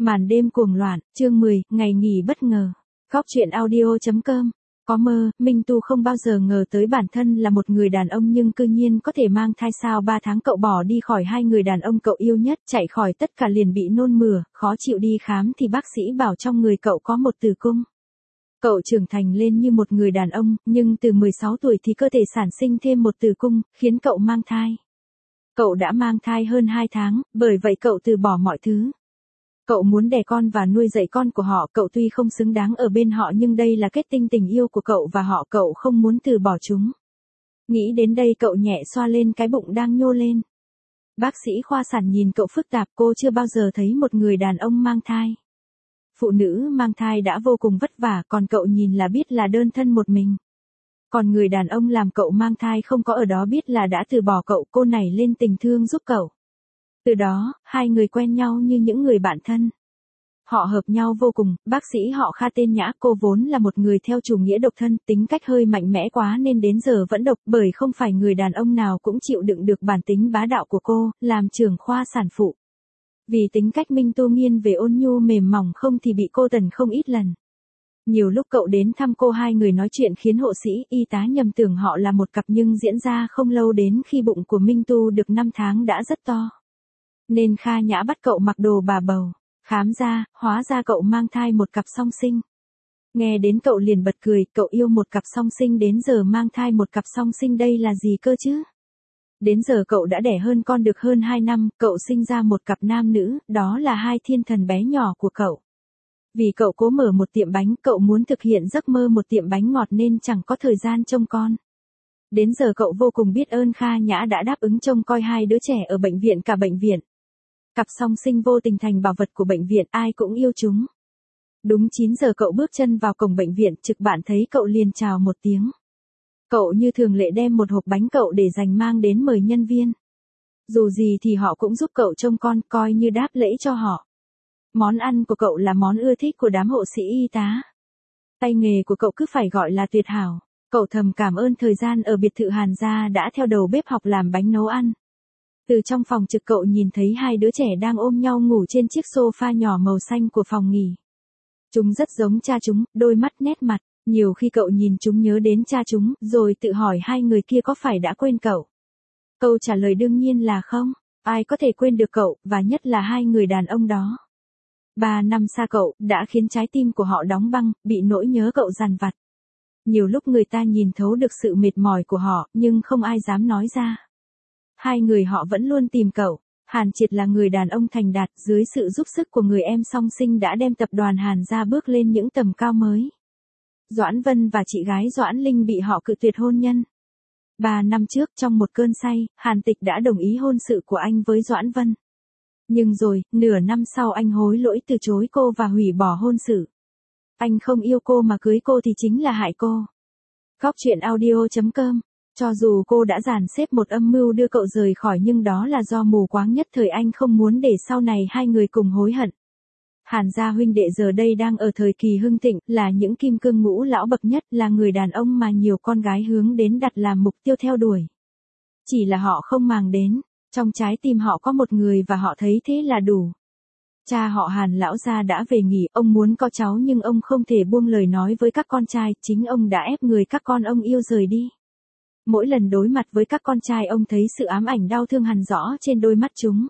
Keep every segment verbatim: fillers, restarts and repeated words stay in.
Màn đêm cuồng loạn, chương mười, ngày nghỉ bất ngờ. Góc truyện audio chấm com. Có mơ, Minh Tu không bao giờ ngờ tới bản thân là một người đàn ông nhưng cư nhiên có thể mang thai sao ba tháng cậu bỏ đi khỏi hai người đàn ông cậu yêu nhất, chạy khỏi tất cả liền bị nôn mửa, khó chịu đi khám thì bác sĩ bảo trong người cậu có một tử cung. Cậu trưởng thành lên như một người đàn ông, nhưng từ mười sáu tuổi thì cơ thể sản sinh thêm một tử cung, khiến cậu mang thai. Cậu đã mang thai hơn hai tháng, bởi vậy cậu từ bỏ mọi thứ. Cậu muốn đẻ con và nuôi dạy con của họ, cậu tuy không xứng đáng ở bên họ nhưng đây là kết tinh tình yêu của cậu và họ, cậu không muốn từ bỏ chúng. Nghĩ đến đây cậu nhẹ xoa lên cái bụng đang nhô lên. Bác sĩ khoa sản nhìn cậu phức tạp, cô chưa bao giờ thấy một người đàn ông mang thai. Phụ nữ mang thai đã vô cùng vất vả, còn cậu nhìn là biết là đơn thân một mình. Còn người đàn ông làm cậu mang thai không có ở đó biết là đã từ bỏ cậu, cô nảy lên tình thương giúp cậu. Từ đó, hai người quen nhau như những người bạn thân. Họ hợp nhau vô cùng, bác sĩ họ Kha tên Nhã, cô vốn là một người theo chủ nghĩa độc thân, tính cách hơi mạnh mẽ quá nên đến giờ vẫn độc, bởi không phải người đàn ông nào cũng chịu đựng được bản tính bá đạo của cô, làm trưởng khoa sản phụ. Vì tính cách Minh Tu nghiêng về ôn nhu mềm mỏng không thì bị cô tần không ít lần. Nhiều lúc cậu đến thăm cô, hai người nói chuyện khiến hộ sĩ, y tá nhầm tưởng họ là một cặp nhưng diễn ra không lâu đến khi bụng của Minh Tu được năm tháng đã rất to. Nên Kha Nhã bắt cậu mặc đồ bà bầu. Khám ra, hóa ra cậu mang thai một cặp song sinh. Nghe đến cậu liền bật cười, cậu yêu một cặp song sinh đến giờ mang thai một cặp song sinh đây là gì cơ chứ? Đến giờ cậu đã đẻ hơn con được hơn hai năm, cậu sinh ra một cặp nam nữ, đó là hai thiên thần bé nhỏ của cậu. Vì cậu cố mở một tiệm bánh, cậu muốn thực hiện giấc mơ một tiệm bánh ngọt nên chẳng có thời gian trông con. Đến giờ cậu vô cùng biết ơn Kha Nhã đã đáp ứng trông coi hai đứa trẻ ở bệnh viện cả bệnh viện. Cặp song sinh vô tình thành bảo vật của bệnh viện, ai cũng yêu chúng. Đúng chín giờ cậu bước chân vào cổng bệnh viện, trực bạn thấy cậu liền chào một tiếng. Cậu như thường lệ đem một hộp bánh cậu để dành mang đến mời nhân viên. Dù gì thì họ cũng giúp cậu trông con, coi như đáp lễ cho họ. Món ăn của cậu là món ưa thích của đám hộ sĩ y tá. Tay nghề của cậu cứ phải gọi là tuyệt hảo. Cậu thầm cảm ơn thời gian ở biệt thự Hàn gia đã theo đầu bếp học làm bánh nấu ăn. Từ trong phòng trực cậu nhìn thấy hai đứa trẻ đang ôm nhau ngủ trên chiếc sofa nhỏ màu xanh của phòng nghỉ. Chúng rất giống cha chúng, đôi mắt nét mặt, nhiều khi cậu nhìn chúng nhớ đến cha chúng, rồi tự hỏi hai người kia có phải đã quên cậu. Câu trả lời đương nhiên là không, ai có thể quên được cậu, và nhất là hai người đàn ông đó. Ba năm xa cậu, đã khiến trái tim của họ đóng băng, bị nỗi nhớ cậu dằn vặt. Nhiều lúc người ta nhìn thấu được sự mệt mỏi của họ, nhưng không ai dám nói ra. Hai người họ vẫn luôn tìm cậu. Hàn Triệt là người đàn ông thành đạt, dưới sự giúp sức của người em song sinh đã đem tập đoàn Hàn gia bước lên những tầm cao mới. Doãn Vân và chị gái Doãn Linh bị họ cự tuyệt hôn nhân. Ba năm trước trong một cơn say, Hàn Tịch đã đồng ý hôn sự của anh với Doãn Vân. Nhưng rồi, nửa năm sau anh hối lỗi từ chối cô và hủy bỏ hôn sự. Anh không yêu cô mà cưới cô thì chính là hại cô. Góc truyện audio chấm com. Cho dù cô đã dàn xếp một âm mưu đưa cậu rời khỏi nhưng đó là do mù quáng nhất thời, anh không muốn để sau này hai người cùng hối hận. Hàn gia huynh đệ giờ đây đang ở thời kỳ hưng thịnh, là những kim cương ngũ lão bậc nhất, là người đàn ông mà nhiều con gái hướng đến đặt làm mục tiêu theo đuổi. Chỉ là họ không màng đến, trong trái tim họ có một người và họ thấy thế là đủ. Cha họ Hàn lão gia đã về nghỉ, ông muốn có cháu nhưng ông không thể buông lời nói với các con trai, chính ông đã ép người các con ông yêu rời đi. Mỗi lần đối mặt với các con trai ông thấy sự ám ảnh đau thương hằn rõ trên đôi mắt chúng.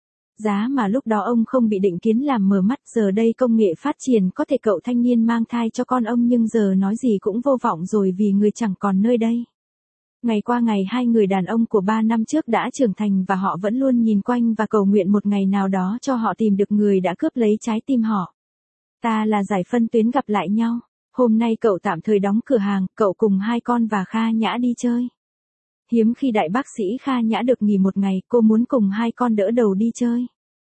Giá mà lúc đó ông không bị định kiến làm mờ mắt, giờ đây công nghệ phát triển có thể cậu thanh niên mang thai cho con ông nhưng giờ nói gì cũng vô vọng rồi vì người chẳng còn nơi đây. Ngày qua ngày hai người đàn ông của ba năm trước đã trưởng thành và họ vẫn luôn nhìn quanh và cầu nguyện một ngày nào đó cho họ tìm được người đã cướp lấy trái tim họ. Ta là giải phân tuyến gặp lại nhau. Hôm nay cậu tạm thời đóng cửa hàng, cậu cùng hai con và Kha Nhã đi chơi. Hiếm khi đại bác sĩ Kha Nhã được nghỉ một ngày, cô muốn cùng hai con đỡ đầu đi chơi.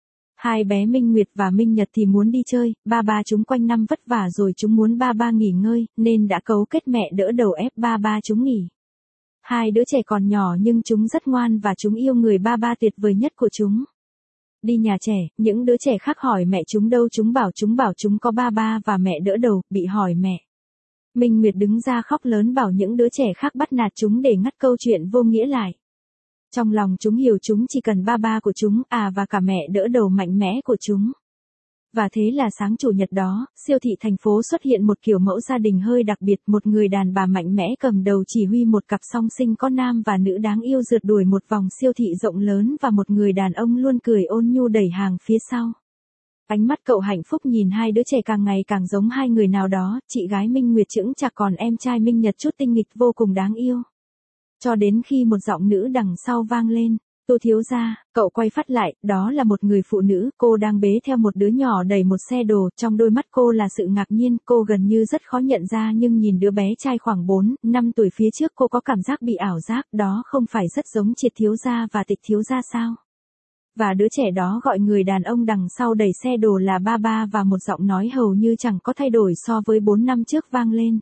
Hai bé Minh Nguyệt và Minh Nhật thì muốn đi chơi, ba ba chúng quanh năm vất vả rồi chúng muốn ba ba nghỉ ngơi, nên đã cấu kết mẹ đỡ đầu ép ba ba chúng nghỉ. Hai đứa trẻ còn nhỏ nhưng chúng rất ngoan và chúng yêu người ba ba tuyệt vời nhất của chúng. Đi nhà trẻ, những đứa trẻ khác hỏi mẹ chúng đâu, chúng bảo chúng bảo chúng có ba ba và mẹ đỡ đầu, bị hỏi mẹ. Minh Nguyệt đứng ra khóc lớn bảo những đứa trẻ khác bắt nạt chúng để ngắt câu chuyện vô nghĩa lại. Trong lòng chúng hiểu chúng chỉ cần ba ba của chúng, à và cả mẹ đỡ đầu mạnh mẽ của chúng. Và thế là sáng chủ nhật đó, siêu thị thành phố xuất hiện một kiểu mẫu gia đình hơi đặc biệt, một người đàn bà mạnh mẽ cầm đầu chỉ huy một cặp song sinh có nam và nữ đáng yêu rượt đuổi một vòng siêu thị rộng lớn và một người đàn ông luôn cười ôn nhu đẩy hàng phía sau. Ánh mắt cậu hạnh phúc nhìn hai đứa trẻ càng ngày càng giống hai người nào đó, chị gái Minh Nguyệt chững chạc còn em trai Minh Nhật chút tinh nghịch vô cùng đáng yêu. Cho đến khi một giọng nữ đằng sau vang lên. Tô thiếu gia, cậu quay phát lại, đó là một người phụ nữ, cô đang bế theo một đứa nhỏ đẩy một xe đồ, trong đôi mắt cô là sự ngạc nhiên, cô gần như rất khó nhận ra nhưng nhìn đứa bé trai khoảng bốn, năm tuổi phía trước cô có cảm giác bị ảo giác, đó không phải rất giống Triệt thiếu gia và Tịch thiếu gia sao? Và đứa trẻ đó gọi người đàn ông đằng sau đẩy xe đồ là ba ba và một giọng nói hầu như chẳng có thay đổi so với bốn năm trước vang lên.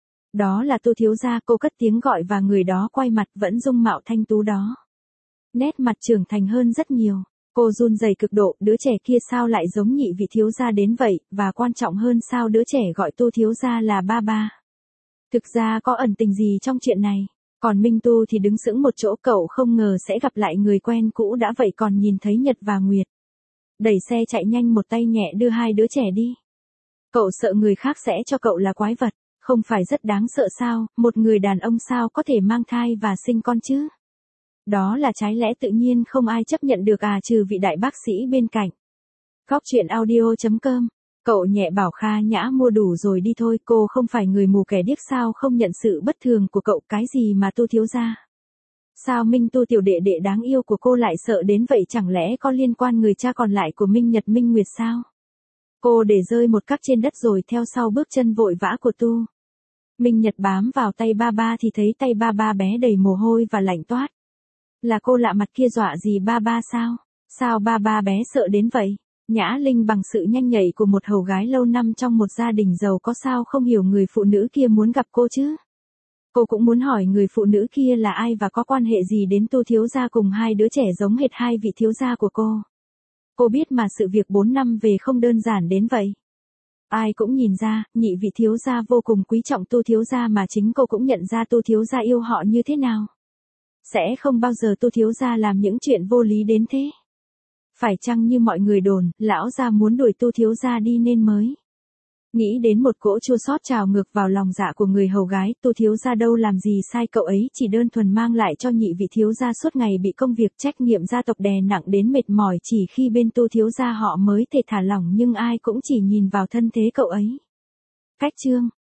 Đó là Tô thiếu gia, cô cất tiếng gọi và người đó quay mặt vẫn dung mạo thanh tú đó. Nét mặt trưởng thành hơn rất nhiều. Cô run rẩy cực độ, đứa trẻ kia sao lại giống nhị vị thiếu gia đến vậy, và quan trọng hơn sao đứa trẻ gọi Tô thiếu gia là ba ba. Thực ra có ẩn tình gì trong chuyện này. Còn Minh Tu thì đứng sững một chỗ, cậu không ngờ sẽ gặp lại người quen cũ đã vậy còn nhìn thấy Nhật và Nguyệt. Đẩy xe chạy nhanh một tay nhẹ đưa hai đứa trẻ đi. Cậu sợ người khác sẽ cho cậu là quái vật, không phải rất đáng sợ sao, một người đàn ông sao có thể mang thai và sinh con chứ? Đó là trái lẽ tự nhiên không ai chấp nhận được à trừ vị đại bác sĩ bên cạnh. Góc truyện audio chấm com. Cậu nhẹ bảo Kha Nhã mua đủ rồi đi thôi, cô không phải người mù kẻ điếc sao không nhận sự bất thường của cậu, cái gì mà Tô thiếu gia. Sao Minh Tu tiểu đệ đệ đáng yêu của cô lại sợ đến vậy, chẳng lẽ có liên quan người cha còn lại của Minh Nhật Minh Nguyệt sao? Cô để rơi một cắc trên đất rồi theo sau bước chân vội vã của Tu. Minh Nhật bám vào tay ba ba thì thấy tay ba ba bé đầy mồ hôi và lạnh toát. Là cô lạ mặt kia dọa gì ba ba sao? Sao ba ba bé sợ đến vậy? Nhã Linh bằng sự nhanh nhạy của một hầu gái lâu năm trong một gia đình giàu có sao không hiểu người phụ nữ kia muốn gặp cô chứ? Cô cũng muốn hỏi người phụ nữ kia là ai và có quan hệ gì đến Tô thiếu gia cùng hai đứa trẻ giống hệt hai vị thiếu gia của cô. Cô biết mà sự việc bốn năm về không đơn giản đến vậy. Ai cũng nhìn ra, nhị vị thiếu gia vô cùng quý trọng Tô thiếu gia mà chính cô cũng nhận ra Tô thiếu gia yêu họ như thế nào. Sẽ không bao giờ Tô thiếu gia làm những chuyện vô lý đến thế. Phải chăng như mọi người đồn, lão gia muốn đuổi Tô thiếu gia đi nên mới. Nghĩ đến một cỗ chua xót trào ngược vào lòng dạ của người hầu gái, Tô thiếu gia đâu làm gì sai, cậu ấy chỉ đơn thuần mang lại cho nhị vị thiếu gia suốt ngày bị công việc trách nhiệm gia tộc đè nặng đến mệt mỏi, chỉ khi bên Tô thiếu gia họ mới thể thả lỏng nhưng ai cũng chỉ nhìn vào thân thế cậu ấy. Cách chương